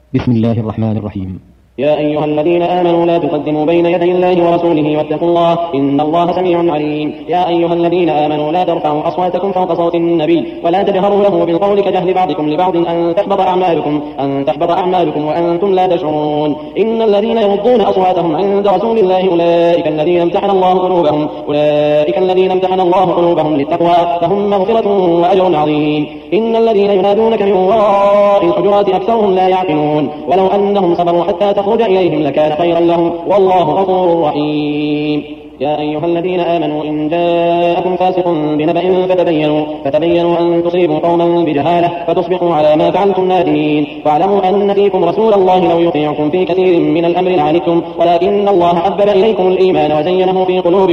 بسم الله الرحمن الرحيم. يا أيها الذين آمنوا لا تقدموا بين يدي الله ورسوله واتقوا الله إن الله سميع عليم. يا أيها الذين آمنوا لا ترفعوا أصواتكم فوق صوت النبي ولا تجهروا له بالقول كجهر بعضكم لبعض أن تحبط أعمالكم وأنتم لا تشعرون. إن الذين يغضون أصواتهم عند رسول الله أولئك الذين امتحن الله قلوبهم للتقوى لهم مغفرة وأجر عظيم. إن الذين ينادونك من وراء الحجرات أكثرهم لا يعقلون ولو أنهم صبروا حتى تخرج إليهم لكان خيرا لهم والله غفور رحيم. يا أيها الذين آمنوا إن جاءكم فاسق بنبأ فتبينوا أن تصيبوا قوما بجهالة فتصبحوا على ما فعلتم نادمين. واعلموا أن فيكم رسول الله لو يطيعكم في كثير من الأمر لعنتم ولكن الله حبب إليكم الإيمان وزينه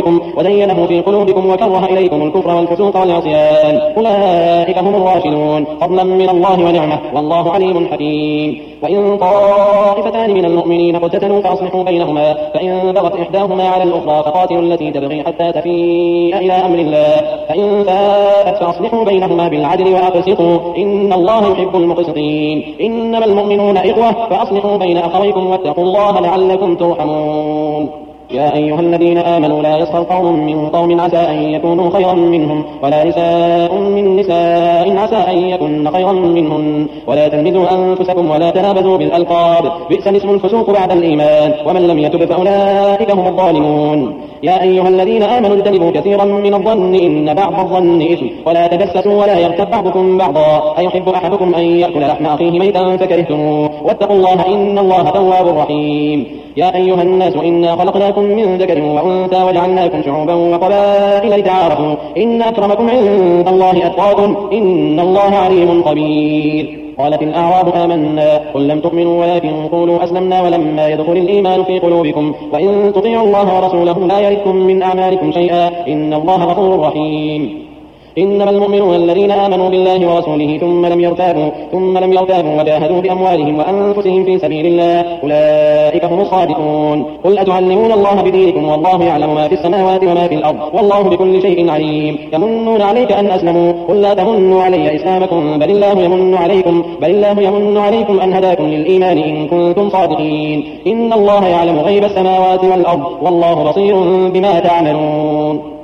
في قلوبكم وكره إليكم الكفر والفسوق والعصيان أولئك هم الراشدون فضلا من الله ونعمة والله عليم حكيم. وإن طائفتان من المؤمنين اقتتلوا فأصلحوا بينهما فإن بغت إحداهما على الأخرى فقاتلوا التي تبغي حتى تفيء إلى أمر الله فإن فاءت فأصلحوا بينهما بالعدل وأقسطوا إن الله يحب المقسطين. إنما المؤمنون إخوة فأصلحوا بين أخويكم واتقوا الله لعلكم ترحمون. يا أيها الذين آمنوا لا يسخر قوم من قوم عسى أن يكونوا خيرا منهم ولا نساء من نساء عسى أن يكن خيرا منهن ولا تلمزوا أنفسكم ولا تنابزوا بالألقاب بئس الاسم الفسوق بعد الإيمان ومن لم يتب فأولئك هم الظالمون. يا أيها الذين آمنوا اجتنبوا كثيرا من الظن إن بعض الظن إثم ولا تجسسوا ولا يغتب بعضكم بعضا أيحب أحدكم أن يأكل لحم أخيه ميتا فكرهتموه واتقوا الله إن الله تواب رحيم. يا أيها الناس إنا خلقناكم من ذكر وأنثى وجعلناكم شعوبا وقبائل لتعارفوا إن أكرمكم عند الله أتقاكم إن الله عليم خبير. قالت الأعراب آمنا قل لم تؤمنوا ولكن قولوا أسلمنا ولما يدخل الإيمان في قلوبكم وإن تطيعوا الله ورسوله لا يلدكم من أعمالكم شيئا إن الله غفور رحيم. إنما المؤمنون الذين آمنوا بالله ورسوله ثم لم يرتابوا وجاهدوا بأموالهم وأنفسهم في سبيل الله أولئك هم الصادقون. قل أتعلمون الله بدينكم والله يعلم ما في السماوات وما في الأرض والله بكل شيء عليم. يمنون عليك أن أسلموا قل لا تمنوا علي إسلامكم بل الله يمن عليكم أن هداكم للإيمان إن كنتم صادقين. إن الله يعلم غيب السماوات والأرض والله بصير بما تعملون.